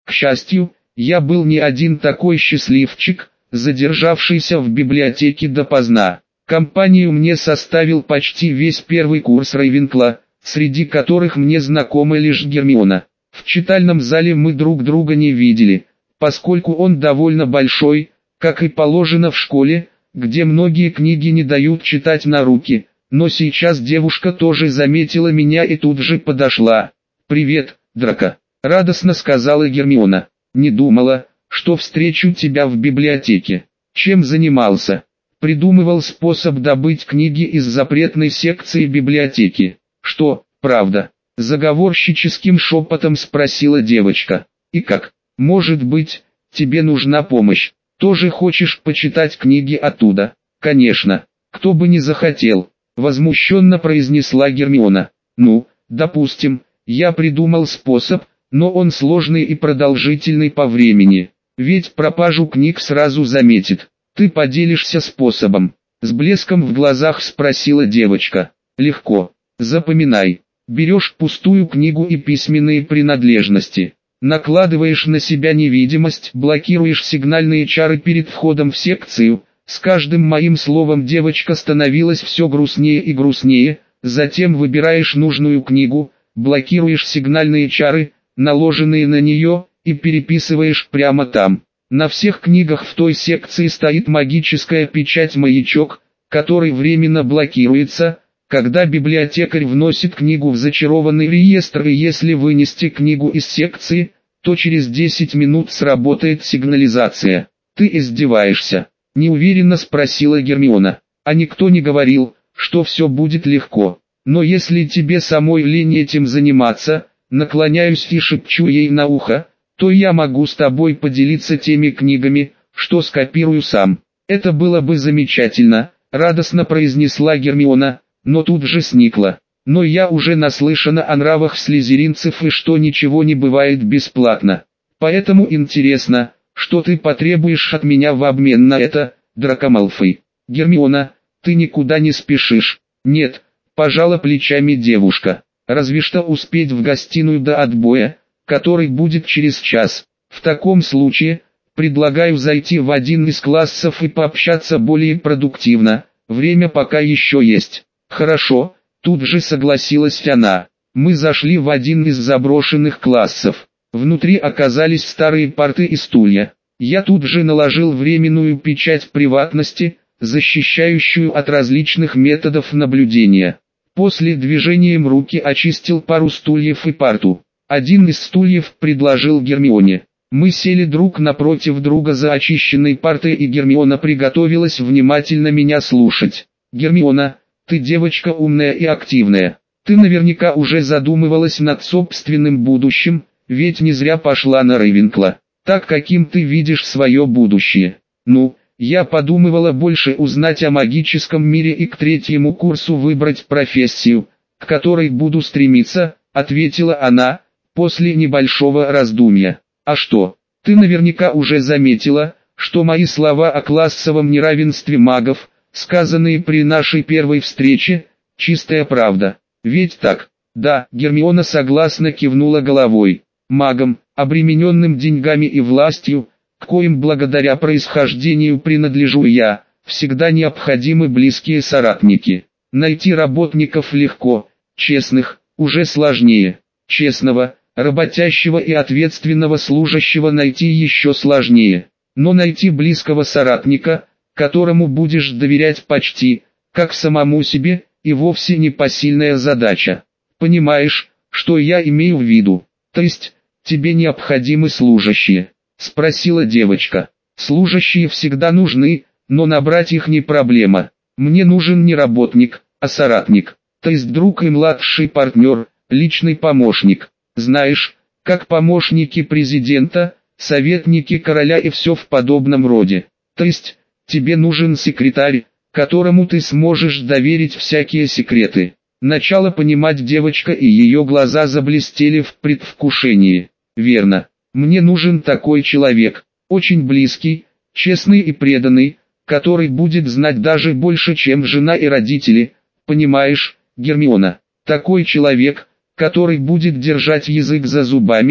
К счастью, я был не один такой счастливчик, задержавшийся в библиотеке допоздна. Компанию мне составил почти весь первый курс Рейвенкла, среди которых мне знакома лишь Гермиона. В читальном зале мы друг друга не видели, поскольку он довольно большой, как и положено в школе, где многие книги не дают читать на руки, но сейчас девушка тоже заметила меня и тут же подошла. «Привет, Драко», — радостно сказала Гермиона. «Не думала, что встречу тебя в библиотеке. Чем занимался?» «Придумывал способ добыть книги из запретной секции библиотеки». «Что, правда?» — заговорщическим шепотом спросила девочка. «И как? Может быть, тебе нужна помощь? Тоже хочешь почитать книги оттуда?» «Конечно, кто бы не захотел», — возмущенно произнесла Гермиона. «Ну, допустим, я придумал способ, но он сложный и продолжительный по времени, ведь пропажу книг сразу заметит. Ты поделишься способом?» С блеском в глазах спросила девочка. «Легко. Запоминай. Берешь пустую книгу и письменные принадлежности. Накладываешь на себя невидимость, блокируешь сигнальные чары перед входом в секцию. С каждым моим словом девочка становилась все грустнее и грустнее. Затем выбираешь нужную книгу, блокируешь сигнальные чары, наложенные на нее, и переписываешь прямо там. На всех книгах в той секции стоит магическая печать-маячок, который временно блокируется, когда библиотекарь вносит книгу в зачарованный реестр, и если вынести книгу из секции, то через 10 минут сработает сигнализация. «Ты издеваешься?» – неуверенно спросила Гермиона. «А никто не говорил, что все будет легко. Но если тебе самой лень этим заниматься», наклоняюсь и шепчу ей на ухо, «то я могу с тобой поделиться теми книгами, что скопирую сам». «Это было бы замечательно», – радостно произнесла Гермиона, но тут же сникла. «Но я уже наслышана о нравах слизеринцев и что ничего не бывает бесплатно. Поэтому интересно, что ты потребуешь от меня в обмен на это, Драко Малфой?» «Гермиона, ты никуда не спешишь?» «Нет», – пожала плечами девушка. «Разве что успеть в гостиную до отбоя, который будет через час. В таком случае, предлагаю зайти в один из классов и пообщаться более продуктивно, время пока еще есть». «Хорошо», тут же согласилась она. Мы зашли в один из заброшенных классов. Внутри оказались старые парты и стулья. Я тут же наложил временную печать приватности, защищающую от различных методов наблюдения. После движением руки очистил пару стульев и парту. Один из стульев предложил Гермионе. Мы сели друг напротив друга за очищенной партой, и Гермиона приготовилась внимательно меня слушать. «Гермиона, ты девочка умная и активная. Ты наверняка уже задумывалась над собственным будущим, ведь не зря пошла на Рейвенкла. Так каким ты видишь свое будущее?» «Ну, я подумывала больше узнать о магическом мире и к третьему курсу выбрать профессию, к которой буду стремиться», — ответила она, после небольшого раздумья. «А что, ты наверняка уже заметила, что мои слова о классовом неравенстве магов, сказанные при нашей первой встрече, чистая правда. Ведь так?» «Да», — Гермиона согласно кивнула головой. «Магам, обремененным деньгами и властью, к коим благодаря происхождению принадлежу я, всегда необходимы близкие соратники. Найти работников легко, честных уже сложнее. Честного, работящего и ответственного служащего найти еще сложнее. Но найти близкого соратника, которому будешь доверять почти, как самому себе, и вовсе не посильная задача. Понимаешь, что я имею в виду? То есть, тебе необходимы служащие?» — спросила девочка. «Служащие всегда нужны, но набрать их не проблема. Мне нужен не работник, а соратник, то есть друг и младший партнер, личный помощник. Знаешь, как помощники президента, советники короля и все в подобном роде. То есть, тебе нужен секретарь, которому ты сможешь доверить всякие секреты». Начала понимать девочка, и ее глаза заблестели в предвкушении. «Верно. Мне нужен такой человек, очень близкий, честный и преданный, который будет знать даже больше, чем жена и родители. Понимаешь, Гермиона, такой человек, который будет держать язык за зубами,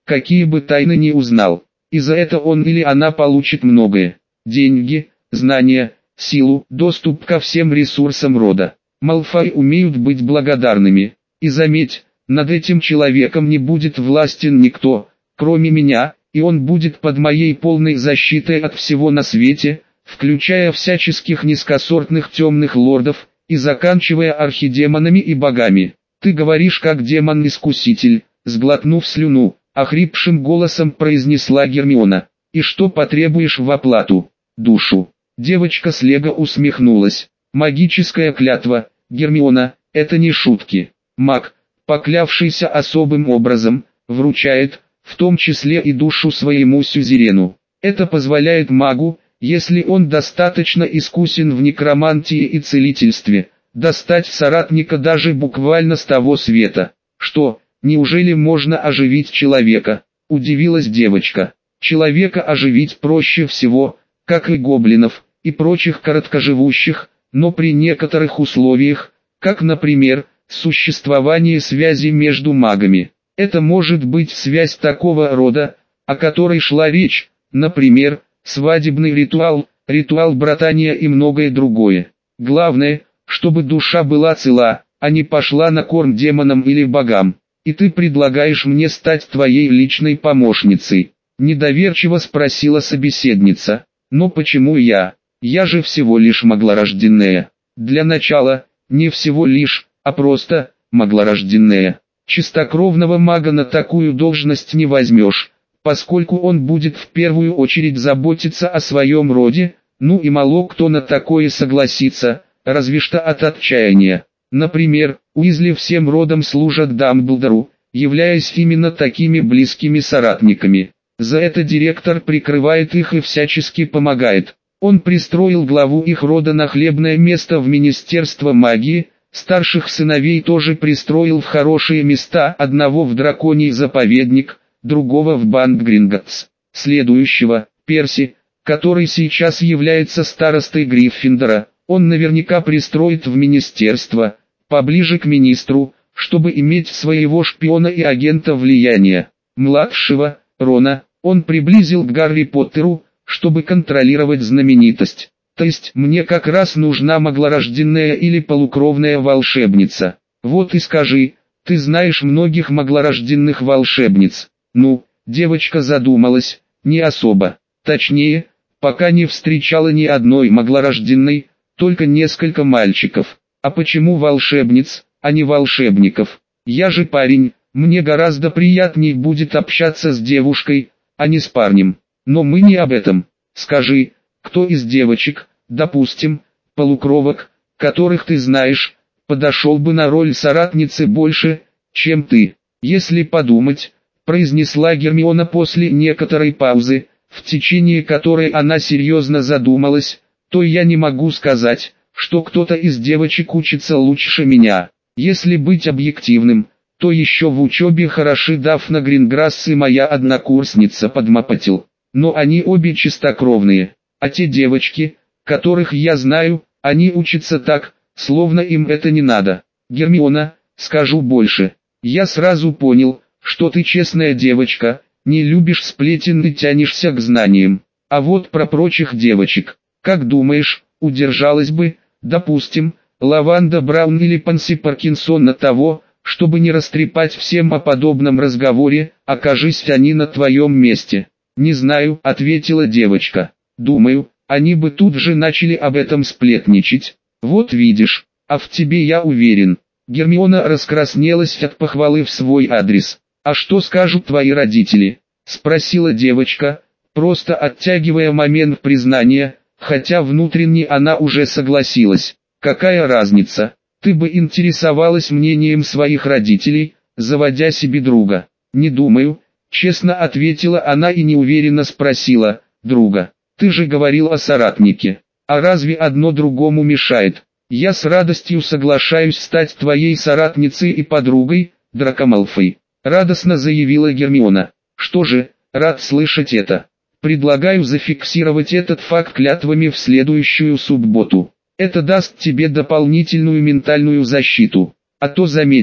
какие бы тайны ни узнал. И за это он или она получит многое. Деньги, знания, силу, доступ ко всем ресурсам рода. Малфой умеют быть благодарными. И заметь, над этим человеком не будет властен никто, кроме меня, и он будет под моей полной защитой от всего на свете, включая всяческих низкосортных темных лордов, и заканчивая архидемонами и богами. Ты говоришь как демон-искуситель, сглотнув слюну, охрипшим голосом произнесла Гермиона. И что потребуешь в оплату? Душу. Девочка с Лего усмехнулась. Магическая клятва, Гермиона, это не шутки. Маг, поклявшийся особым образом, вручает, в том числе и душу своему сюзерену. Это позволяет магу, если он достаточно искусен в некромантии и целительстве, достать соратника даже буквально с того света. Что, неужели можно оживить человека? Удивилась девочка. Человека оживить проще всего, как и гоблинов, и прочих короткоживущих, но при некоторых условиях, как, например, существование связи между магами. Это может быть связь такого рода, о которой шла речь, например, свадебный ритуал, ритуал братания и многое другое. Главное, чтобы душа была цела, а не пошла на корм демонам или богам. И ты предлагаешь мне стать твоей личной помощницей? Недоверчиво спросила собеседница. Но почему я? Я же всего лишь маглорожденная. Для начала, не всего лишь, а просто, маглорожденная. Чистокровного мага на такую должность не возьмешь, поскольку он будет в первую очередь заботиться о своем роде, ну и мало кто на такое согласится, разве что от отчаяния. Например, Уизли всем родом служат Дамблдору, являясь именно такими близкими соратниками. За это директор прикрывает их и всячески помогает. Он пристроил главу их рода на хлебное место в Министерство магии, старших сыновей тоже пристроил в хорошие места, одного в драконий заповедник, другого в банк Гринготс. Следующего, Перси, который сейчас является старостой Гриффиндора, он наверняка пристроит в министерство, поближе к министру, чтобы иметь своего шпиона и агента влияния. Младшего, Рона, он приблизил к Гарри Поттеру, чтобы контролировать знаменитость. То есть мне как раз нужна маглорожденная или полукровная волшебница. Вот и скажи, ты знаешь многих маглорожденных волшебниц? Ну, девочка задумалась, не особо. Точнее, пока не встречала ни одной маглорожденной, только несколько мальчиков. А почему волшебниц, а не волшебников? Я же парень, мне гораздо приятней будет общаться с девушкой, а не с парнем. Но мы не об этом. Скажи, кто из девочек, допустим, полукровок, которых ты знаешь, подошел бы на роль соратницы больше, чем ты? Если подумать, произнесла Гермиона после некоторой паузы, в течение которой она серьезно задумалась, то я не могу сказать, что кто-то из девочек учится лучше меня. Если быть объективным, то еще в учебе хороши Дафна Гринграсс и моя однокурсница Падмапатил. Но они обе чистокровные, а те девочки, которых я знаю, они учатся так, словно им это не надо. Гермиона, скажу больше, я сразу понял, что ты честная девочка, не любишь сплетен и тянешься к знаниям. А вот про прочих девочек, как думаешь, удержалась бы, допустим, Лаванда Браун или Панси Паркинсон от того, чтобы не растрепать всем о подобном разговоре, окажись они на твоем месте? «Не знаю», — ответила девочка. «Думаю, они бы тут же начали об этом сплетничать. Вот видишь, а в тебе я уверен». Гермиона раскраснелась от похвалы в свой адрес. «А что скажут твои родители?» — спросила девочка, просто оттягивая момент признания, хотя внутренне она уже согласилась. «Какая разница? Ты бы интересовалась мнением своих родителей, заводя себе друга». «Не думаю». Честно ответила она и неуверенно спросила, друга, ты же говорил о соратнике, а разве одно другому мешает? Я с радостью соглашаюсь стать твоей соратницей и подругой, Драко Малфой, радостно заявила Гермиона. Что же, рад слышать это. Предлагаю зафиксировать этот факт клятвами в следующую субботу. Это даст тебе дополнительную ментальную защиту. А то заметил,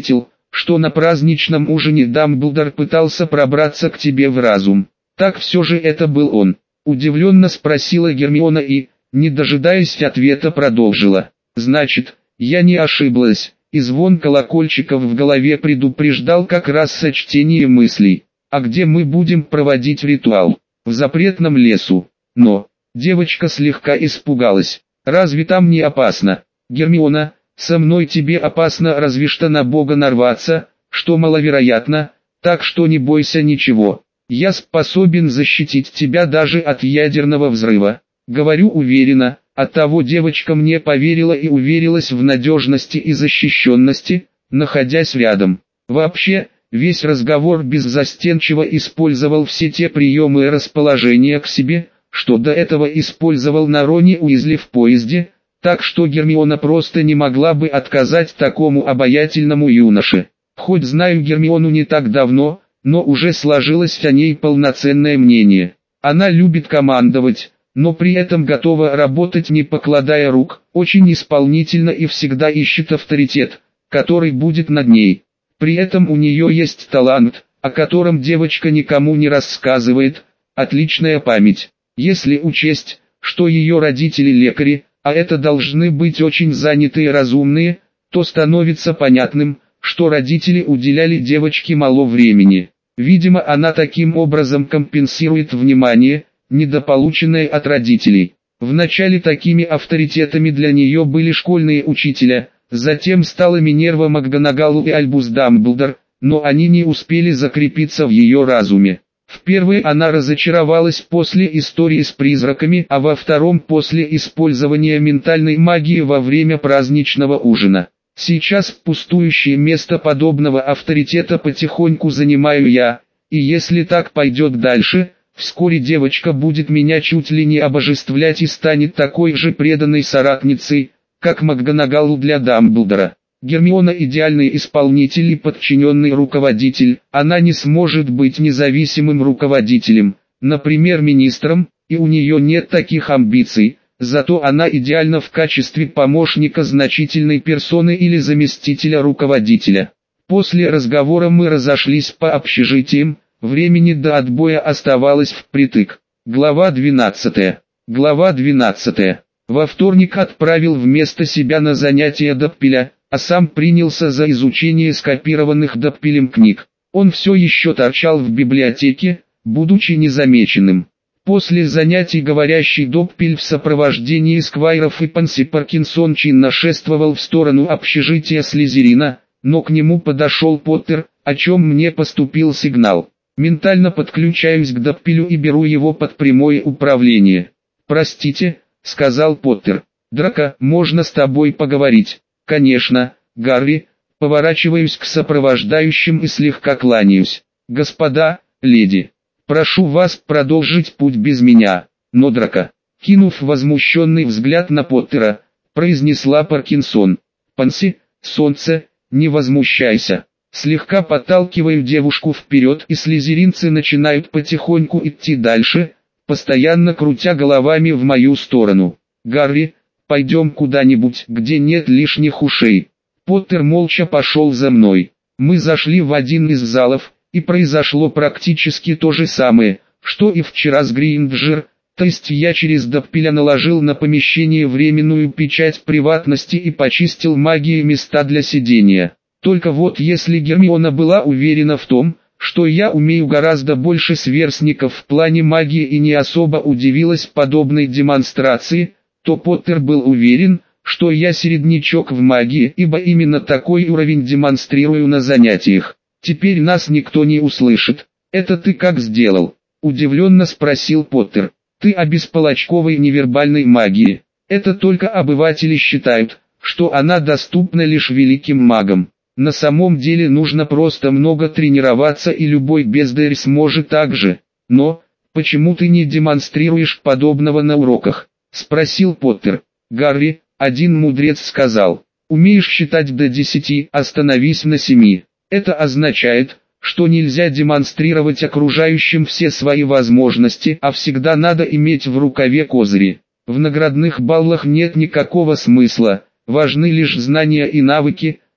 что на праздничном ужине Дамблдор пытался пробраться к тебе в разум. Так все же это был он? Удивленно спросила Гермиона и, не дожидаясь ответа, продолжила. Значит, я не ошиблась, и звон колокольчиков в голове предупреждал как раз сочтение мыслей. А где мы будем проводить ритуал? В запретном лесу. Но, девочка слегка испугалась. Разве там не опасно? Гермиона, со мной тебе опасно разве что на Бога нарваться, что маловероятно, так что не бойся ничего. Я способен защитить тебя даже от ядерного взрыва. Говорю уверенно, оттого девочка мне поверила и уверилась в надежности и защищенности, находясь рядом. Вообще, весь разговор беззастенчиво использовал все те приемы расположения к себе, что до этого использовал на Роне Уизли в поезде, так что Гермиона просто не могла бы отказать такому обаятельному юноше. Хоть знаю Гермиону не так давно, но уже сложилось о ней полноценное мнение. Она любит командовать, но при этом готова работать не покладая рук, очень исполнительно и всегда ищет авторитет, который будет над ней. При этом у нее есть талант, о котором девочка никому не рассказывает, отличная память. Если учесть, что ее родители лекари, а это должны быть очень занятые и разумные, то становится понятным, что родители уделяли девочке мало времени. Видимо, она таким образом компенсирует внимание, недополученное от родителей. Вначале такими авторитетами для нее были школьные учителя, затем стала Минерва МакГонагал и Альбус Дамблдор, но они не успели закрепиться в ее разуме. В первой она разочаровалась после истории с призраками, а во втором после использования ментальной магии во время праздничного ужина. Сейчас пустующее место подобного авторитета потихоньку занимаю я, и если так пойдет дальше, вскоре девочка будет меня чуть ли не обожествлять и станет такой же преданной соратницей, как МакГонагал для Дамблдора. Гермиона идеальный исполнитель и подчиненный руководитель, она не сможет быть независимым руководителем, например министром, и у нее нет таких амбиций. Зато она идеальна в качестве помощника значительной персоны или заместителя руководителя. После разговора мы разошлись по общежитиям, времени до отбоя оставалось впритык. Глава 12. Глава 12. Во вторник отправил вместо себя на занятия Доппеля, а сам принялся за изучение скопированных Доппелем книг. Он все еще торчал в библиотеке, будучи незамеченным. После занятий говорящий Доппель в сопровождении сквайров и Панси Паркинсон чинно шествовал в сторону общежития Слизерина, но к нему подошел Поттер, о чем мне поступил сигнал. Ментально подключаюсь к Доппелю и беру его под прямое управление. «Простите», — сказал Поттер. «Драко, можно с тобой поговорить?» «Конечно, Гарри», — поворачиваюсь к сопровождающим и слегка кланяюсь. «Господа, леди. Прошу вас продолжить путь без меня, но Драко», кинув возмущенный взгляд на Поттера, произнесла Паркинсон. «Панси, солнце, не возмущайся». Слегка подталкиваю девушку вперед, и слизеринцы начинают потихоньку идти дальше, постоянно крутя головами в мою сторону. «Гарри, пойдем куда-нибудь, где нет лишних ушей». Поттер молча пошел за мной. Мы зашли в один из залов, и произошло практически то же самое, что и вчера с Гринджер, то есть я через Доппеля наложил на помещение временную печать приватности и почистил магией места для сидения. Только вот если Гермиона была уверена в том, что я умею гораздо больше сверстников в плане магии и не особо удивилась подобной демонстрации, то Поттер был уверен, что я середнячок в магии, ибо именно такой уровень демонстрирую на занятиях. «Теперь нас никто не услышит. Это ты как сделал?» – удивленно спросил Поттер. «Ты о бесполочковой невербальной магии. Это только обыватели считают, что она доступна лишь великим магам. На самом деле нужно просто много тренироваться, и любой бездарь сможет так же. Но, почему ты не демонстрируешь подобного на уроках?» – спросил Поттер. «Гарри, один мудрец сказал, умеешь считать до 10, остановись на 7. Это означает, что нельзя демонстрировать окружающим все свои возможности, а всегда надо иметь в рукаве козыри. В наградных баллах нет никакого смысла, важны лишь знания и навыки,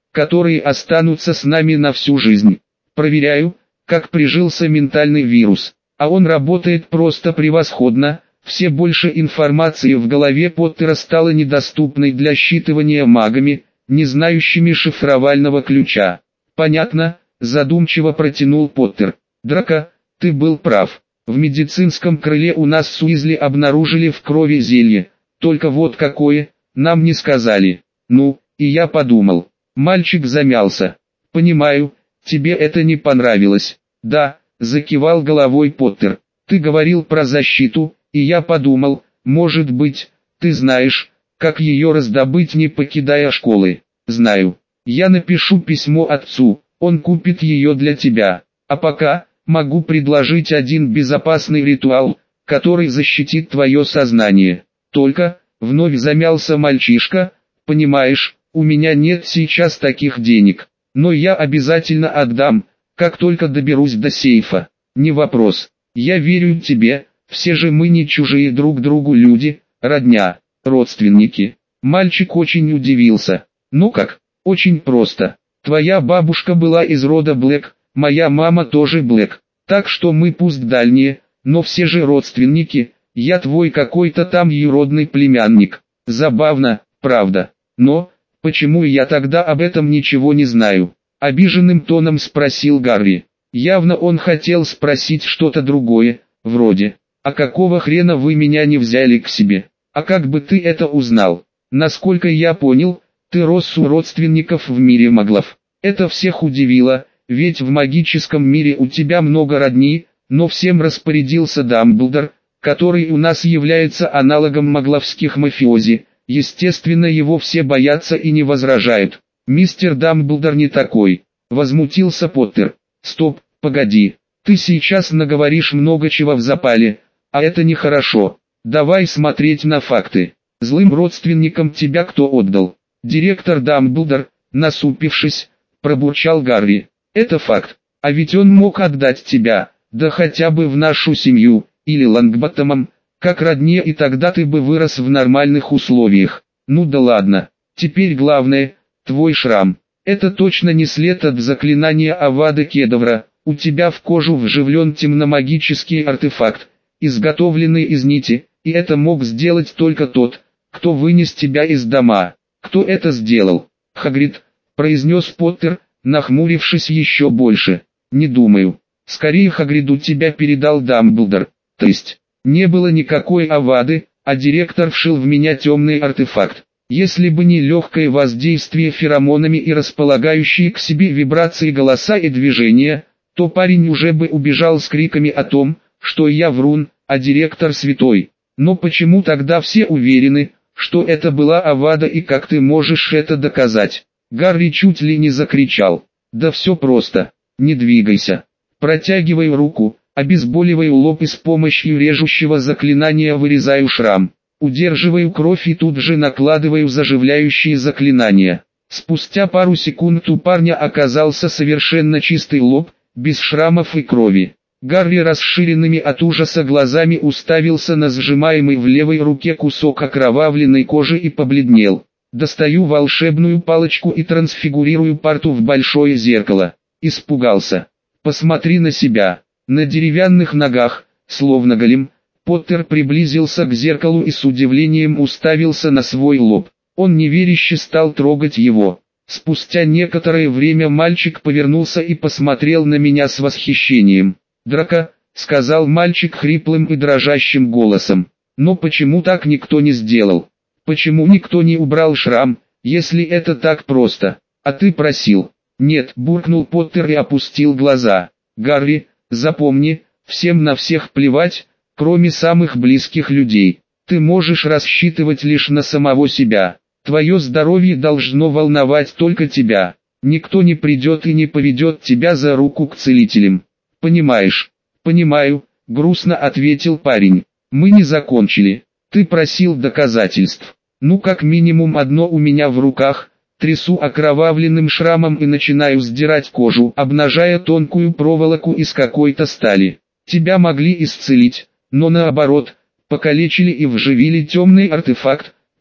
которые останутся с нами на всю жизнь. Проверяю, как прижился ментальный вирус. А он работает просто превосходно. Все больше информации в голове Поттера стала недоступной для считывания магами, не знающими шифровального ключа. «Понятно», – задумчиво протянул Поттер. «Драко, ты был прав. В медицинском крыле у нас с Уизли обнаружили в крови зелье. Только вот какое, нам не сказали. Ну, и я подумал». Мальчик замялся. «Понимаю, тебе это не понравилось». «Да», – закивал головой Поттер. «Ты говорил про защиту, и я подумал, может быть, ты знаешь, как ее раздобыть, не покидая школы». «Знаю. Я напишу письмо отцу, он купит ее для тебя. А пока, могу предложить один безопасный ритуал, который защитит твое сознание. Только», — вновь замялся мальчишка, «понимаешь, у меня нет сейчас таких денег, но я обязательно отдам, как только доберусь до сейфа». «Не вопрос. Я верю тебе, все же мы не чужие друг другу люди, родня, родственники». Мальчик очень удивился. «Ну как?» «Очень просто. Твоя бабушка была из рода Блэк, моя мама тоже Блэк, так что мы пусть дальние, но все же родственники, я твой какой-то там юродный племянник». Забавно, правда. Но, почему я тогда об этом ничего не знаю? Обиженным тоном спросил Гарри. Явно он хотел спросить что-то другое, вроде: «А какого хрена вы меня не взяли к себе? А как бы ты это узнал?» Насколько я понял, ты рос у родственников в мире маглов. Это всех удивило, ведь в магическом мире у тебя много родни, но всем распорядился Дамблдор, который у нас является аналогом магловских мафиози. Естественно, его все боятся и не возражают. «Мистер Дамблдор не такой», — возмутился Поттер. «Стоп, погоди, ты сейчас наговоришь много чего в запале, а это нехорошо. Давай смотреть на факты. Злым родственникам тебя кто отдал?» «Директор Дамблдор», насупившись, пробурчал Гарри. «Это факт. А ведь он мог отдать тебя, да хотя бы в нашу семью, или Лонгботтомам, как родне, и тогда ты бы вырос в нормальных условиях». «Ну да ладно. Теперь главное, твой шрам. Это точно не след от заклинания Авада Кедавра. У тебя в кожу вживлен темномагический артефакт, изготовленный из нити, и это мог сделать только тот, кто вынес тебя из дома». «Кто это сделал?» «Хагрид», — произнес Поттер, нахмурившись еще больше. «Не думаю. Скорее Хагриду тебя передал Дамблдор. То есть, не было никакой Авады, а директор вшил в меня темный артефакт. Если бы не легкое воздействие феромонами и располагающие к себе вибрации голоса и движения, то парень уже бы убежал с криками о том, что я врун, а директор святой. Но почему тогда все уверены, что это была Авада, и как ты можешь это доказать?» Гарри чуть ли не закричал. «Да все просто. Не двигайся. Протягиваю руку, обезболиваю лоб и с помощью режущего заклинания вырезаю шрам. Удерживаю кровь и тут же накладываю заживляющие заклинания». Спустя пару секунд у парня оказался совершенно чистый лоб, без шрамов и крови. Гарри расширенными от ужаса глазами уставился на сжимаемый в левой руке кусок окровавленной кожи и побледнел. «Достаю волшебную палочку и трансфигурирую парту в большое зеркало». Испугался. «Посмотри на себя». На деревянных ногах, словно голем, Поттер приблизился к зеркалу и с удивлением уставился на свой лоб. Он неверяще стал трогать его. Спустя некоторое время мальчик повернулся и посмотрел на меня с восхищением. «Драко», — сказал мальчик хриплым и дрожащим голосом. «Но почему так никто не сделал? Почему никто не убрал шрам, если это так просто? А ты просил?» «Нет», — буркнул Поттер и опустил глаза. «Гарри, запомни, всем на всех плевать, кроме самых близких людей. Ты можешь рассчитывать лишь на самого себя. Твое здоровье должно волновать только тебя. Никто не придет и не поведет тебя за руку к целителям. Понимаешь?» «Понимаю», — грустно ответил парень. «Мы не закончили. Ты просил доказательств. Ну, как минимум одно у меня в руках». Трясу окровавленным шрамом и начинаю сдирать кожу, обнажая тонкую проволоку из какой-то стали. «Тебя могли исцелить, но наоборот, покалечили и вживили темный артефакт»,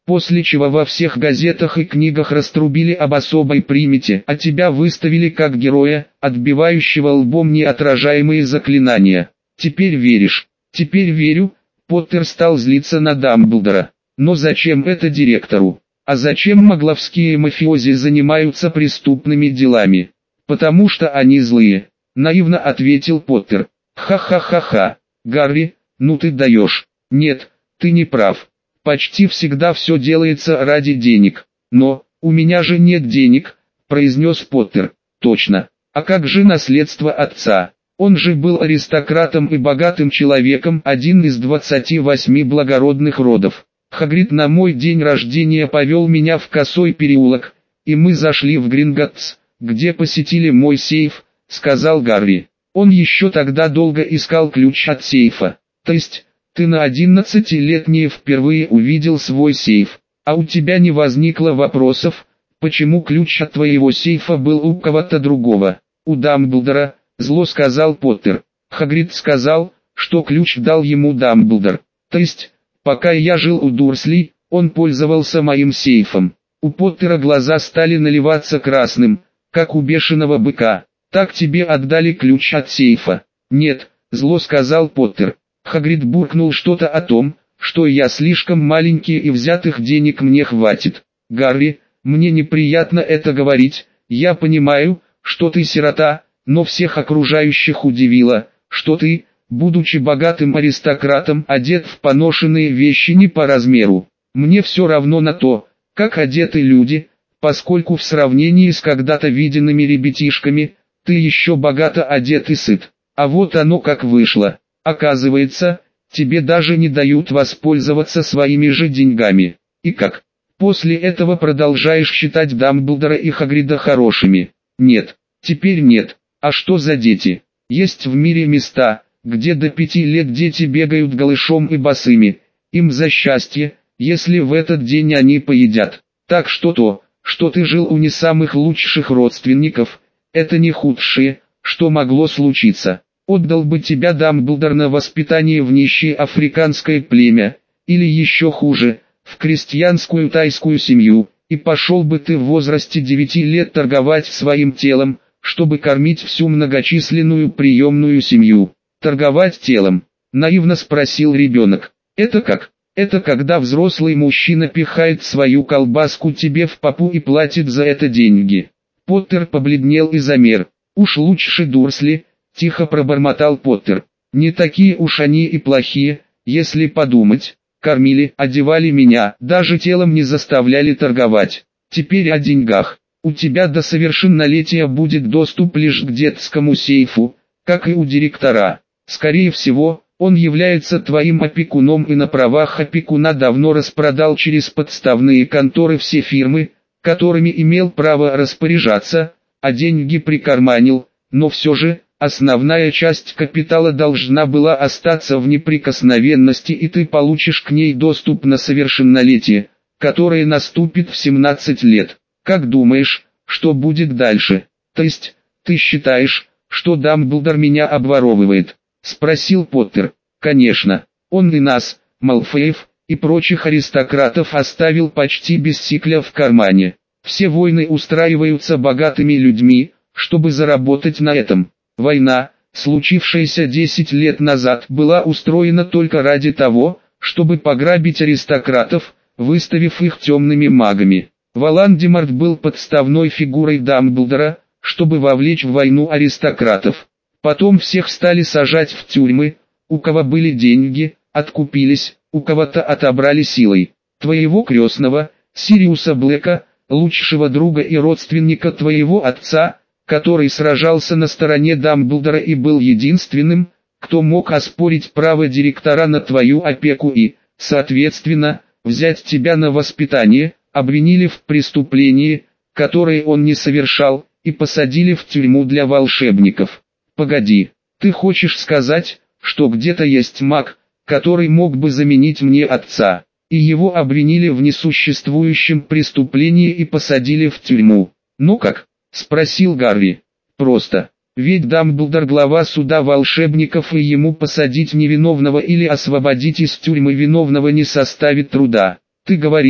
После чего во всех газетах и книгах раструбили об особой примете, а тебя выставили как героя, отбивающего лбом неотражаемые заклинания. Теперь веришь? Теперь верю. Поттер стал злиться на Дамблдора. Но зачем это директору? А зачем магловские мафиози занимаются преступными делами? Потому что они злые, наивно ответил Поттер. Ха-ха-ха-ха. Гарри, ну ты даешь. Нет, ты не прав. Почти всегда все делается ради денег. Но, у меня же нет денег, произнес Поттер. Точно. А как же наследство отца? Он же был аристократом и богатым человеком, один из 28 благородных родов. Хагрид на мой день рождения повел меня в Косой переулок, и мы зашли в Гринготтс, где посетили мой сейф, сказал Гарри. Он еще тогда долго искал ключ от сейфа. То есть, ты на 11-летние впервые увидел свой сейф, а у тебя не возникло вопросов, почему ключ от твоего сейфа был у кого-то другого? У Дамблдора, зло сказал Поттер. Хагрид сказал, что ключ дал ему Дамблдор. То есть, пока я жил у Дурсли, он пользовался моим сейфом. У Поттера глаза стали наливаться красным, как у бешеного быка. Так тебе отдали ключ от сейфа? Нет, зло сказал Поттер. Хагрид буркнул что-то о том, что я слишком маленький и взятых денег мне хватит. Гарри, мне неприятно это говорить, я понимаю, что ты сирота, но всех окружающих удивило, что ты, будучи богатым аристократом, одет в поношенные вещи не по размеру. Мне все равно на то, как одеты люди, поскольку в сравнении с когда-то виденными ребятишками, ты еще богато одет и сыт. А вот оно как вышло. Оказывается, тебе даже не дают воспользоваться своими же деньгами. И как? После этого продолжаешь считать Дамблдора и Хагрида хорошими? Нет, теперь нет. А что за дети? Есть в мире места, где до 5 лет дети бегают голышом и босыми. Им за счастье, если в этот день они поедят. Так что то, что ты жил у не самых лучших родственников, это не худшее, что могло случиться. Отдал бы тебя Дамблдор на воспитание в нищее африканское племя, или еще хуже, в крестьянскую тайскую семью, и пошел бы ты в возрасте 9 лет торговать своим телом, чтобы кормить всю многочисленную приемную семью. Торговать телом? Наивно спросил ребенок. Это как? Это когда взрослый мужчина пихает свою колбаску тебе в попу и платит за это деньги. Поттер побледнел и замер. Уж лучше Дурсли, тихо пробормотал Поттер. Не такие уж они и плохие, если подумать. Кормили, одевали меня, даже телом не заставляли торговать. Теперь о деньгах. У тебя до совершеннолетия будет доступ лишь к детскому сейфу, как и у директора. Скорее всего, он является твоим опекуном и на правах опекуна давно распродал через подставные конторы все фирмы, которыми имел право распоряжаться, а деньги прикарманил, но все же, основная часть капитала должна была остаться в неприкосновенности, и ты получишь к ней доступ на совершеннолетие, которое наступит в 17 лет. Как думаешь, что будет дальше? То есть, ты считаешь, что Дамблдор меня обворовывает? Спросил Поттер. Конечно, он и нас, Малфоев, и прочих аристократов оставил почти без сикля в кармане. Все войны устраиваются богатыми людьми, чтобы заработать на этом. Война, случившаяся 10 лет назад, была устроена только ради того, чтобы пограбить аристократов, выставив их темными магами. Волан-де-Морт был подставной фигурой Дамблдора, чтобы вовлечь в войну аристократов. Потом всех стали сажать в тюрьмы, у кого были деньги, откупились, у кого-то отобрали силой. Твоего крестного, Сириуса Блэка, лучшего друга и родственника твоего отца, который сражался на стороне Дамблдора и был единственным, кто мог оспорить право директора на твою опеку и, соответственно, взять тебя на воспитание, обвинили в преступлении, которое он не совершал, и посадили в тюрьму для волшебников. Погоди, ты хочешь сказать, что где-то есть маг, который мог бы заменить мне отца, и его обвинили в несуществующем преступлении и посадили в тюрьму? Ну как? Спросил Гарри. Просто. Ведь Дамблдор глава суда волшебников, и ему посадить невиновного или освободить из тюрьмы виновного не составит труда. Ты говорил,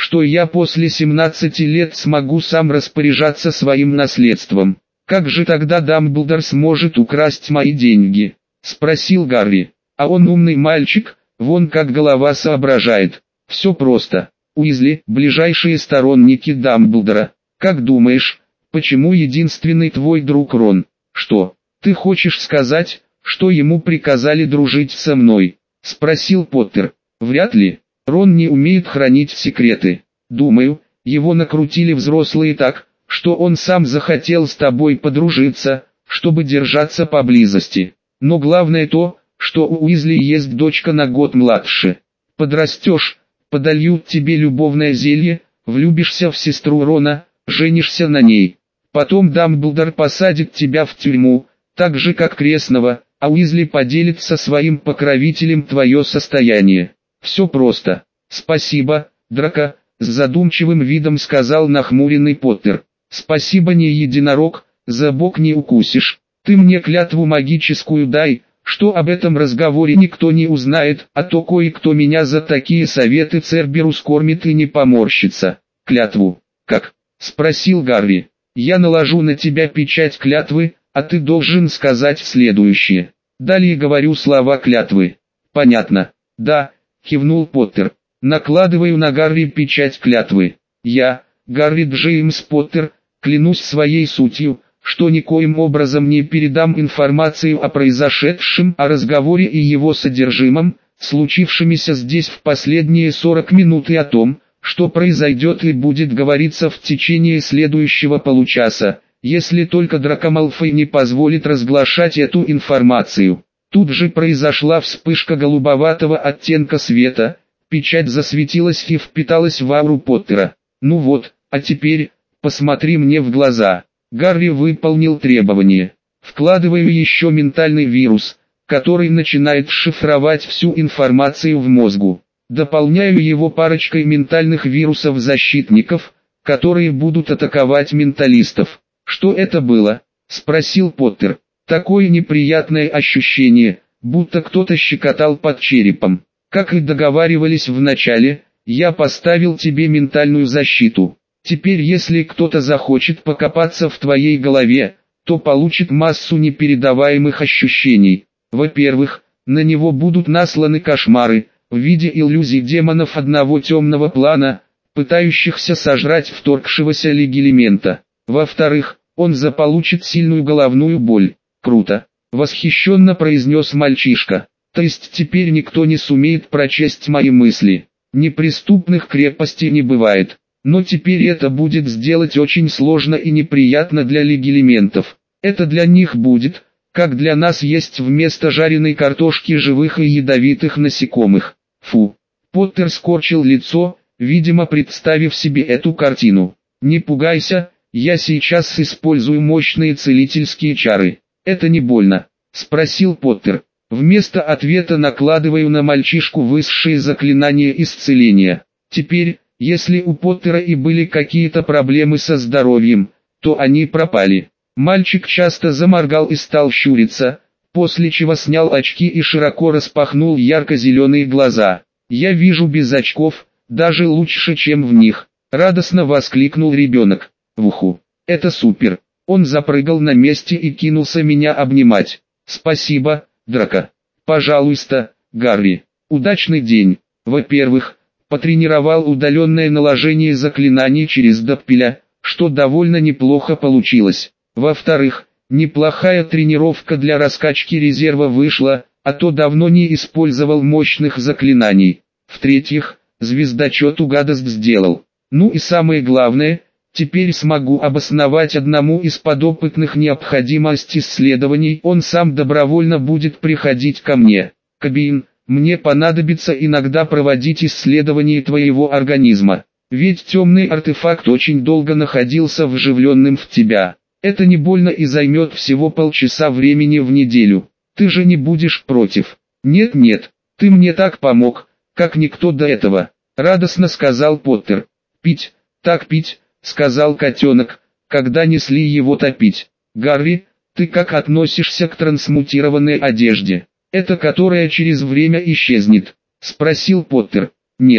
что я после 17 лет смогу сам распоряжаться своим наследством. Как же тогда Дамблдор сможет украсть мои деньги? Спросил Гарри. А он умный мальчик, вон как голова соображает. Все просто. Уизли – ближайшие сторонники Дамблдора. Как думаешь, почему единственный твой друг Рон? Что, ты хочешь сказать, что ему приказали дружить со мной? Спросил Поттер. Вряд ли. Рон не умеет хранить секреты. Думаю, его накрутили взрослые так, что он сам захотел с тобой подружиться, чтобы держаться поблизости. Но главное то, что у Уизли есть дочка на год младше. Подрастешь, подольют тебе любовное зелье, влюбишься в сестру Рона, женишься на ней. Потом Дамблдор посадит тебя в тюрьму, так же как крестного, а Уизли поделит со своим покровителем твое состояние. Все просто. Спасибо, Драко, с задумчивым видом сказал нахмуренный Поттер. Спасибо, не единорог, за бок не укусишь. Ты мне клятву магическую дай, что об этом разговоре никто не узнает, а то кое-кто меня за такие советы Церберус кормит и не поморщится. Клятву. Как? Спросил Гарри. Я наложу на тебя печать клятвы, а ты должен сказать следующее. Далее говорю слова клятвы. Понятно? Да, кивнул Поттер. Накладываю на Гарри печать клятвы. Я, Гарри Джеймс Поттер, клянусь своей сутью, что никоим образом не передам информацию о произошедшем, о разговоре и его содержимом, случившемися здесь в последние 40 минут и о том, что произойдет и будет говориться в течение следующего получаса, если только Драко Малфой не позволит разглашать эту информацию. Тут же произошла вспышка голубоватого оттенка света, печать засветилась и впиталась в ауру Поттера. Ну вот, а теперь, посмотри мне в глаза. Гарри выполнил требование. Вкладываю еще ментальный вирус, который начинает шифровать всю информацию в мозгу. Дополняю его парочкой ментальных вирусов-защитников, которые будут атаковать менталистов. Что это было? Спросил Поттер. Такое неприятное ощущение, будто кто-то щекотал под черепом. Как и договаривались в начале, я поставил тебе ментальную защиту. Теперь если кто-то захочет покопаться в твоей голове, то получит массу непередаваемых ощущений. Во-первых, на него будут насланы кошмары, в виде иллюзий демонов одного темного плана, пытающихся сожрать вторгшегося легилемента. Во-вторых, он заполучит сильную головную боль. Круто! Восхищенно произнес мальчишка. То есть теперь никто не сумеет прочесть мои мысли. Неприступных крепостей не бывает. Но теперь это будет сделать очень сложно и неприятно для легилементов. Это для них будет, как для нас есть вместо жареной картошки живых и ядовитых насекомых. Фу. Поттер скорчил лицо, видимо представив себе эту картину. Не пугайся, я сейчас использую мощные целительские чары. Это не больно? Спросил Поттер. Вместо ответа накладываю на мальчишку высшие заклинания исцеления. Теперь, если у Поттера и были какие-то проблемы со здоровьем, то они пропали. Мальчик часто заморгал и стал щуриться, после чего снял очки и широко распахнул ярко-зеленые глаза. «Я вижу без очков, даже лучше, чем в них», — радостно воскликнул ребенок. «Вуху! Это супер!» Он запрыгал на месте и кинулся меня обнимать. «Спасибо, Драко. Пожалуйста, Гарри. Удачный день. Во-первых, потренировал удаленное наложение заклинаний через Доппеля, что довольно неплохо получилось. Во-вторых, неплохая тренировка для раскачки резерва вышла, а то давно не использовал мощных заклинаний. В-третьих, звездочет гадость сделал. Ну и самое главное, теперь смогу обосновать одному из подопытных необходимость исследований, он сам добровольно будет приходить ко мне. Кабин, мне понадобится иногда проводить исследования твоего организма, ведь темный артефакт очень долго находился вживленным в тебя. Это не больно и займет всего полчаса времени в неделю. Ты же не будешь против? Нет-нет, ты мне так помог, как никто до этого, радостно сказал Поттер. Пить, так пить, сказал котенок, когда несли его топить. Гарри, ты как относишься к трансмутированной одежде? Это которая через время исчезнет? Спросил Поттер. Нет,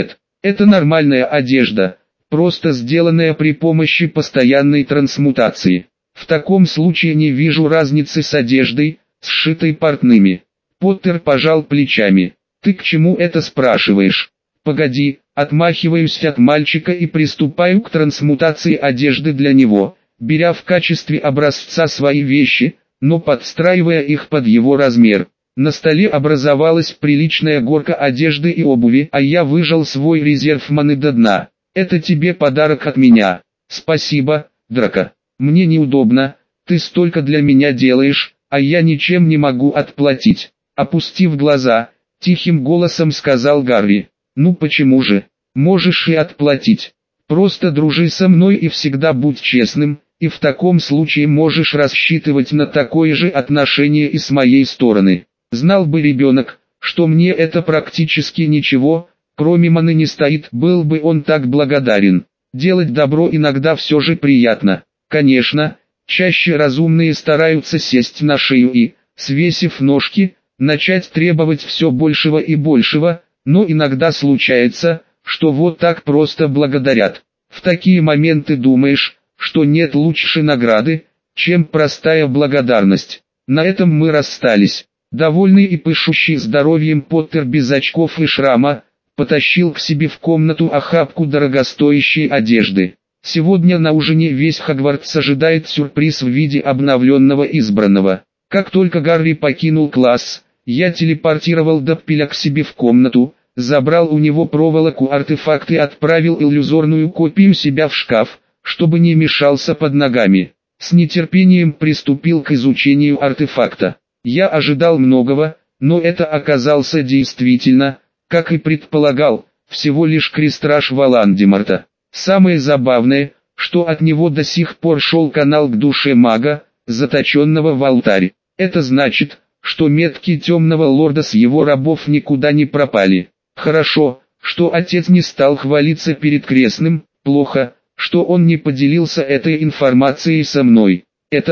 Это нормальная одежда, просто сделанная при помощи постоянной трансмутации. В таком случае не вижу разницы с одеждой, сшитой портными. Поттер пожал плечами. Ты к чему это спрашиваешь? Погоди, отмахиваюсь от мальчика и приступаю к трансмутации одежды для него, беря в качестве образца свои вещи, но подстраивая их под его размер. На столе образовалась приличная горка одежды и обуви, а я выжал свой резерв маны до дна. Это тебе подарок от меня. Спасибо, Драко. Мне неудобно, ты столько для меня делаешь, а я ничем не могу отплатить. Опустив глаза, тихим голосом сказал Гарри. Ну почему же? Можешь и отплатить. Просто дружи со мной и всегда будь честным, и в таком случае можешь рассчитывать на такое же отношение и с моей стороны. Знал бы ребенок, что мне это практически ничего, кроме маны не стоит, был бы он так благодарен. Делать добро иногда все же приятно. Конечно, чаще разумные стараются сесть на шею и, свесив ножки, начать требовать все большего и большего, но иногда случается, что вот так просто благодарят. В такие моменты думаешь, что нет лучшей награды, чем простая благодарность. На этом мы расстались. Довольный и пышущий здоровьем Поттер без очков и шрама, потащил к себе в комнату охапку дорогостоящей одежды. Сегодня на ужине весь Хогвартс ожидает сюрприз в виде обновленного избранного. Как только Гарри покинул класс, я телепортировал Доппеля к себе в комнату, забрал у него проволоку-артефакт и отправил иллюзорную копию себя в шкаф, чтобы не мешался под ногами. С нетерпением приступил к изучению артефакта. Я ожидал многого, но это оказался действительно, как и предполагал, всего лишь крестраж Волан-де-Морта. Самое забавное, что от него до сих пор шел канал к душе мага, заточенного в алтарь. Это значит, что метки темного лорда с его рабов никуда не пропали. Хорошо, что отец не стал хвалиться перед крестным, плохо, что он не поделился этой информацией со мной.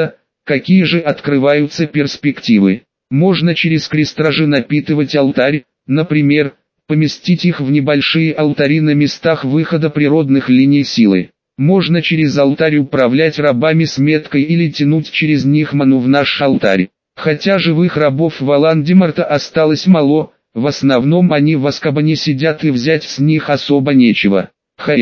Какие же открываются перспективы? Можно через крестражи напитывать алтарь, например, поместить их в небольшие алтари на местах выхода природных линий силы. Можно через алтарь управлять рабами с меткой или тянуть через них ману в наш алтарь. Хотя живых рабов Волан-де-Морта осталось мало, в основном они в Азкабане сидят и взять с них особо нечего.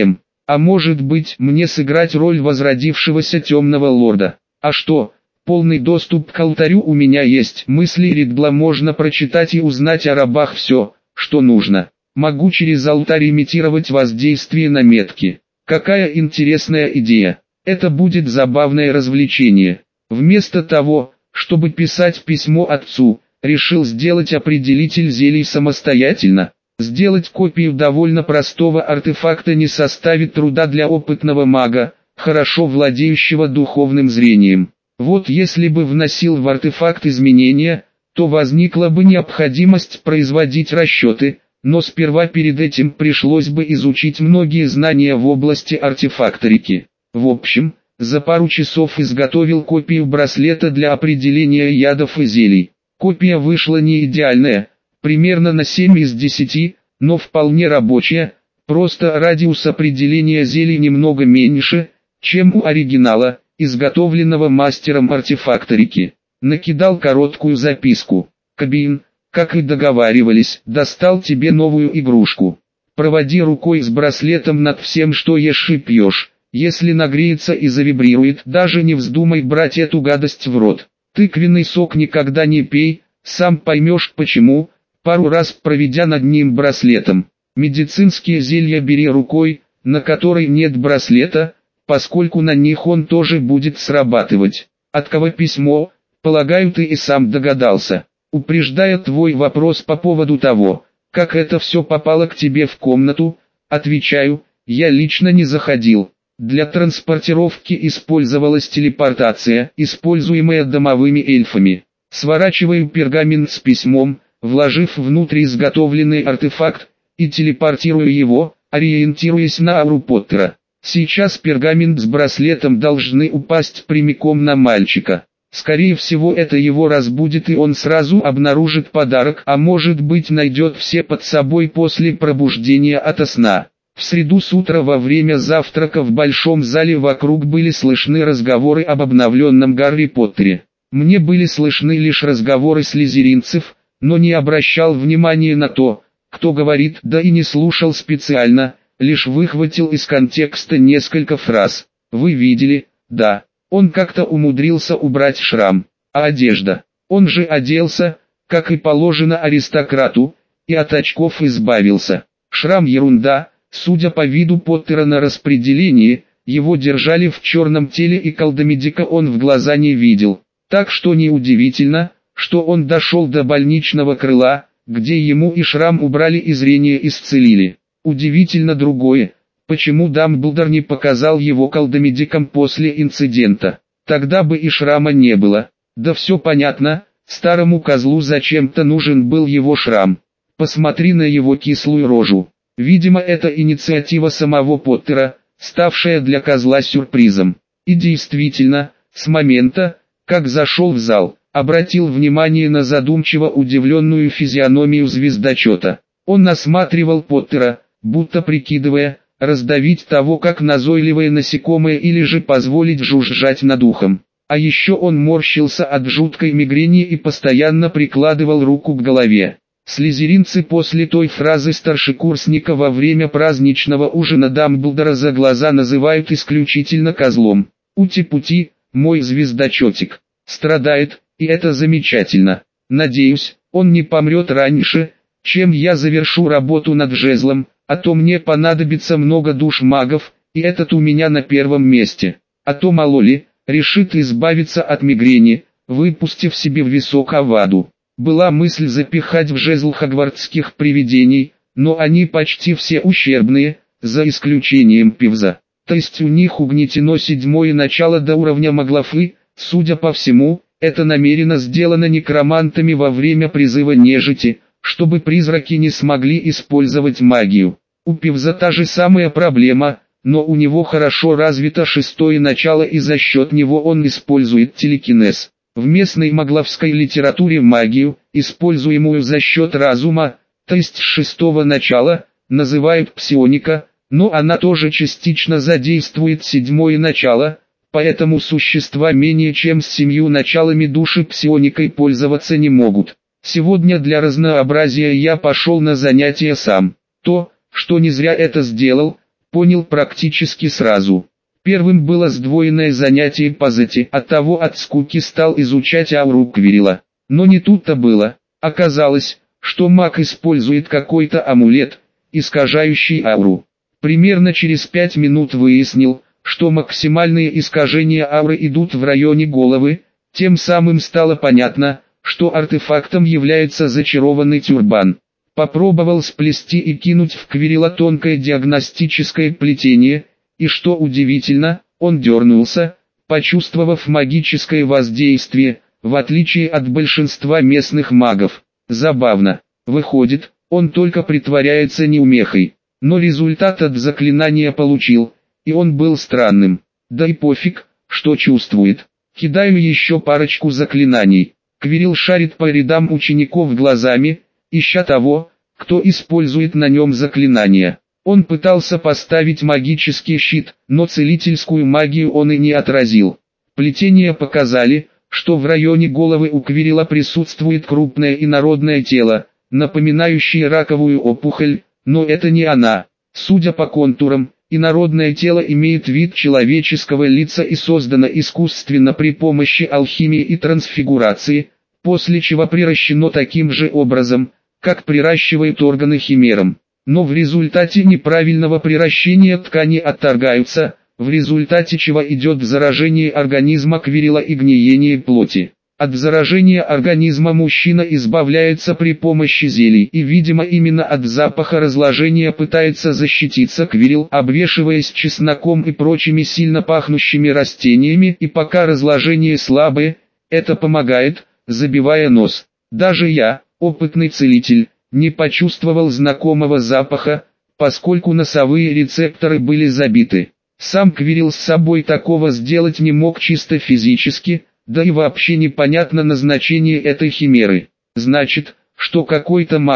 А может быть мне сыграть роль возродившегося темного лорда? А что? Полный доступ к алтарю у меня есть. Мысли Риддла можно прочитать и узнать о рабах все, что нужно. Могу через алтарь имитировать воздействие на метки. Какая интересная идея. Это будет забавное развлечение. Вместо того, чтобы писать письмо отцу, решил сделать определитель зелий самостоятельно. Сделать копию довольно простого артефакта не составит труда для опытного мага, хорошо владеющего духовным зрением. Вот если бы вносил в артефакт изменения, то возникла бы необходимость производить расчеты, но сперва перед этим пришлось бы изучить многие знания в области артефакторики. В общем, за пару часов изготовил копию браслета для определения ядов и зелий. Копия вышла не идеальная, примерно на 7 из 10, но вполне рабочая, просто радиус определения зелий немного меньше, чем у оригинала, изготовленного мастером артефакторики. Накидал короткую записку. Кабин, как и договаривались, достал тебе новую игрушку. Проводи рукой с браслетом над всем, что ешь и пьешь. Если нагреется и завибрирует, даже не вздумай брать эту гадость в рот. Тыквенный сок никогда не пей, сам поймешь почему, пару раз проведя над ним браслетом. Медицинские зелья бери рукой, на которой нет браслета, поскольку на них он тоже будет срабатывать. От кого письмо, полагаю ты и сам догадался. Упреждая твой вопрос по поводу того, как это все попало к тебе в комнату, отвечаю, я лично не заходил. Для транспортировки использовалась телепортация, используемая домовыми эльфами. Сворачиваю пергамент с письмом, вложив внутрь изготовленный артефакт, и телепортирую его, ориентируясь на ауру Поттера. Сейчас пергамент с браслетом должны упасть прямиком на мальчика. Скорее всего это его разбудит и он сразу обнаружит подарок, а может быть найдет все под собой после пробуждения ото сна. В среду с утра во время завтрака в большом зале вокруг были слышны разговоры об обновленном Гарри Поттере. Мне были слышны лишь разговоры слизеринцев, но не обращал внимания на то, кто говорит, да и не слушал специально, лишь выхватил из контекста несколько фраз. Вы видели, да, он как-то умудрился убрать шрам, а одежда. Он же оделся, как и положено аристократу, и от очков избавился. Шрам ерунда, судя по виду Поттера на распределении, его держали в черном теле и колдомедика он в глаза не видел. Так что неудивительно, что он дошел до больничного крыла, где ему и шрам убрали и зрение исцелили. Удивительно другое, почему Дамблдор не показал его колдомедикам после инцидента. Тогда бы и шрама не было. Да все понятно, старому козлу зачем-то нужен был его шрам. Посмотри на его кислую рожу. Видимо, это инициатива самого Поттера, ставшая для козла сюрпризом. И действительно, с момента, как зашел в зал, обратил внимание на задумчиво удивленную физиономию звездочета. Он осматривал Поттера, будто прикидывая, раздавить того как назойливое насекомое или же позволить жужжать над ухом. А еще он морщился от жуткой мигрени и постоянно прикладывал руку к голове. Слизеринцы после той фразы старшекурсника во время праздничного ужина Дамблдора за глаза называют исключительно козлом. Ути-пути, мой звездочетик. Страдает, и это замечательно. Надеюсь, он не помрет раньше, чем я завершу работу над жезлом, а то мне понадобится много душ магов, и этот у меня на первом месте. А то мало ли, решит избавиться от мигрени, выпустив себе в висок аваду. Была мысль запихать в жезл хогвартских привидений, но они почти все ущербные, за исключением Пивза. То есть у них угнетено седьмое начало до уровня Маглафы, судя по всему, это намеренно сделано некромантами во время призыва нежити, чтобы призраки не смогли использовать магию. У Пивза та же самая проблема, но у него хорошо развито шестое начало и за счет него он использует телекинез. В местной магловской литературе магию, используемую за счет разума, то есть шестого начала, называют псионика, но она тоже частично задействует седьмое начало, поэтому существа менее чем с 7 началами души псионикой пользоваться не могут. Сегодня для разнообразия я пошел на занятия сам. То, что не зря это сделал, понял практически сразу. Первым было сдвоенное занятие по зете, оттого от скуки стал изучать ауру Квирила. Но не тут-то было. Оказалось, что маг использует какой-то амулет, искажающий ауру. Примерно через 5 минут выяснил, что максимальные искажения ауры идут в районе головы, тем самым стало понятно, что артефактом является зачарованный тюрбан. Попробовал сплести и кинуть в Квирила тонкое диагностическое плетение, и что удивительно, он дернулся, почувствовав магическое воздействие, в отличие от большинства местных магов. Забавно. Выходит, он только притворяется неумехой. Но результат от заклинания получил, и он был странным. Да и пофиг, что чувствует. Кидаю еще парочку заклинаний. Квирил шарит по рядам учеников глазами, ища того, кто использует на нем заклинания. Он пытался поставить магический щит, но целительскую магию он и не отразил. Плетения показали, что в районе головы у Квирила присутствует крупное инородное тело, напоминающее раковую опухоль, но это не она. Судя по контурам, инородное тело имеет вид человеческого лица и создано искусственно при помощи алхимии и трансфигурации, после чего приращено таким же образом, как приращивают органы химерам. Но в результате неправильного приращения ткани отторгаются, в результате чего идет заражение организма Квирила и гниение плоти. От заражения организма мужчина избавляется при помощи зелий, и видимо именно от запаха разложения пытается защититься Квирил, обвешиваясь чесноком и прочими сильно пахнущими растениями, и пока разложение слабое, это помогает, забивая нос. Даже я, опытный целитель, не почувствовал знакомого запаха, поскольку носовые рецепторы были забиты. Сам Квирил с собой такого сделать не мог чисто физически, да и вообще непонятно назначение этой химеры. Значит, что какой-то маг,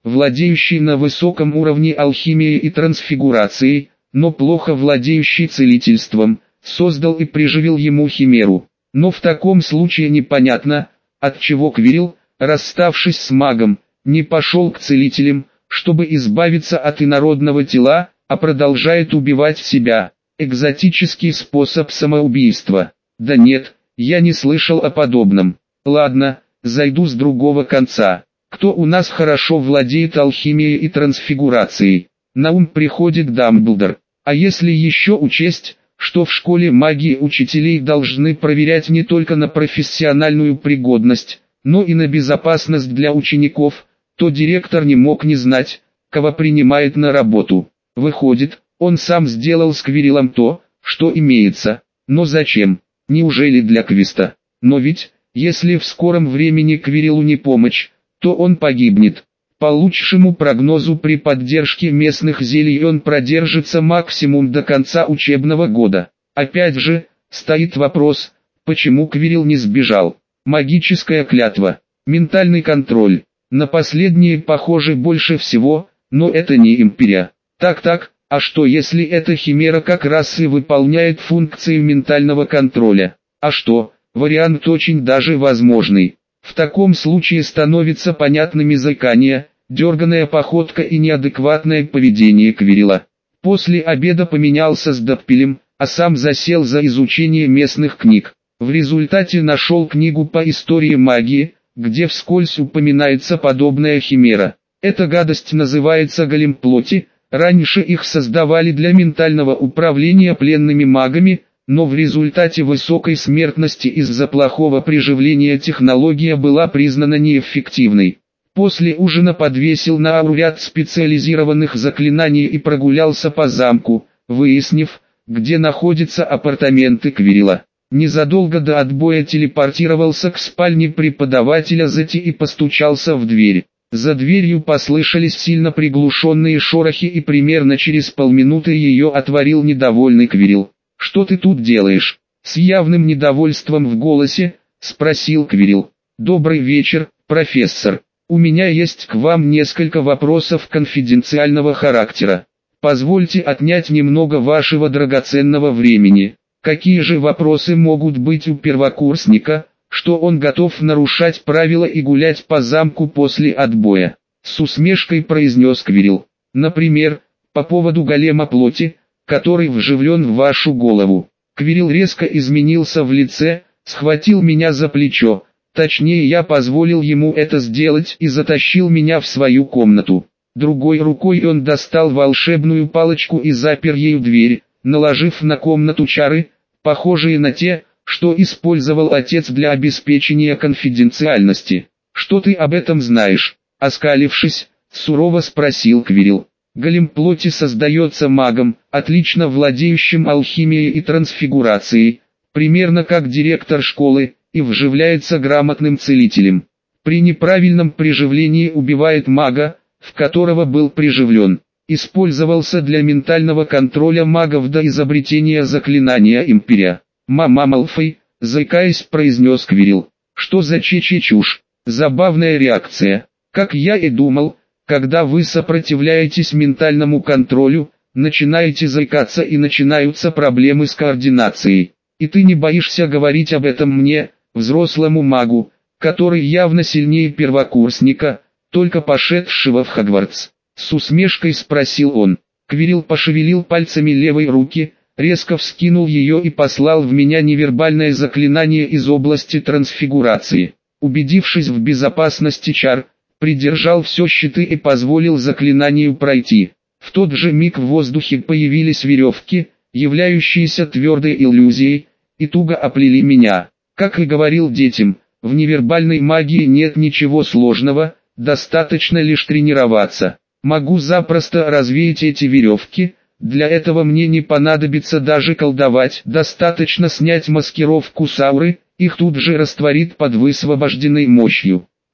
владеющий на высоком уровне алхимией и трансфигурацией, но плохо владеющий целительством, создал и приживил ему химеру. Но в таком случае непонятно, отчего Квирил, расставшись с магом, не пошел к целителям, чтобы избавиться от инородного тела, а продолжает убивать себя. Экзотический способ самоубийства. Да нет, я не слышал о подобном. Ладно, зайду с другого конца. Кто у нас хорошо владеет алхимией и трансфигурацией? На ум приходит Дамблдор. А если еще учесть, что в школе магии учителей должны проверять не только на профессиональную пригодность, но и на безопасность для учеников, то директор не мог не знать, кого принимает на работу. Выходит, он сам сделал с Квирилом то, что имеется. Но зачем? Неужели для квеста? Но ведь, если в скором времени Квирилу не помочь, то он погибнет. По лучшему прогнозу при поддержке местных зелий он продержится максимум до конца учебного года. Опять же, стоит вопрос, почему Квирил не сбежал. Магическая клятва, ментальный контроль. На последние похоже больше всего, но это не империя. Так, а что если эта химера как раз и выполняет функции ментального контроля? А что, вариант очень даже возможный. В таком случае становится понятными заикание, дерганая походка и неадекватное поведение Квирила. После обеда поменялся с Даппелем, а сам засел за изучение местных книг. В результате нашел книгу по истории магии, где вскользь упоминается подобная химера. Эта гадость называется голем плоти. Раньше их создавали для ментального управления пленными магами, но в результате высокой смертности из-за плохого приживления технология была признана неэффективной. После ужина подвесил на ауру ряд специализированных заклинаний и прогулялся по замку, выяснив, где находятся апартаменты Квирила. Незадолго до отбоя телепортировался к спальне преподавателя Зети и постучался в дверь. За дверью послышались сильно приглушенные шорохи и примерно через полминуты ее отворил недовольный Квирил. «Что ты тут делаешь?» С явным недовольством в голосе, спросил Квирил. «Добрый вечер, профессор. У меня есть к вам несколько вопросов конфиденциального характера. Позвольте отнять немного вашего драгоценного времени. Какие же вопросы могут быть у первокурсника, что он готов нарушать правила и гулять по замку после отбоя?» С усмешкой произнес Квирил. «Например, по поводу голема плоти, который вживлен в вашу голову». Квирил резко изменился в лице, схватил меня за плечо, точнее я позволил ему это сделать и затащил меня в свою комнату. Другой рукой он достал волшебную палочку и запер ею дверь, наложив на комнату чары, похожие на те, что использовал отец для обеспечения конфиденциальности. «Что ты об этом знаешь?» Оскалившись, сурово спросил Квирил. «Голем плоти создается магом, отлично владеющим алхимией и трансфигурацией, примерно как директор школы, и вживляется грамотным целителем. При неправильном приживлении убивает мага, в которого был приживлен. Использовался для ментального контроля магов до изобретения заклинания империя». «Мама Малфой», заикаясь, произнес Квирил. «Что за чушь?» Забавная реакция. Как я и думал, когда вы сопротивляетесь ментальному контролю, начинаете заикаться и начинаются проблемы с координацией. И ты не боишься говорить об этом мне, взрослому магу, который явно сильнее первокурсника, только пошедшего в Хогвартс. С усмешкой спросил он. Квирил пошевелил пальцами левой руки, резко вскинул ее и послал в меня невербальное заклинание из области трансфигурации. Убедившись в безопасности чар, придержал все щиты и позволил заклинанию пройти. В тот же миг в воздухе появились веревки, являющиеся твердой иллюзией, и туго оплели меня. Как и говорил детям, в невербальной магии нет ничего сложного, достаточно лишь тренироваться. Могу запросто развеять эти веревки. Для этого мне не понадобится даже колдовать, достаточно снять маскировку с ауры, их тут же растворит под высвобожденной мощью.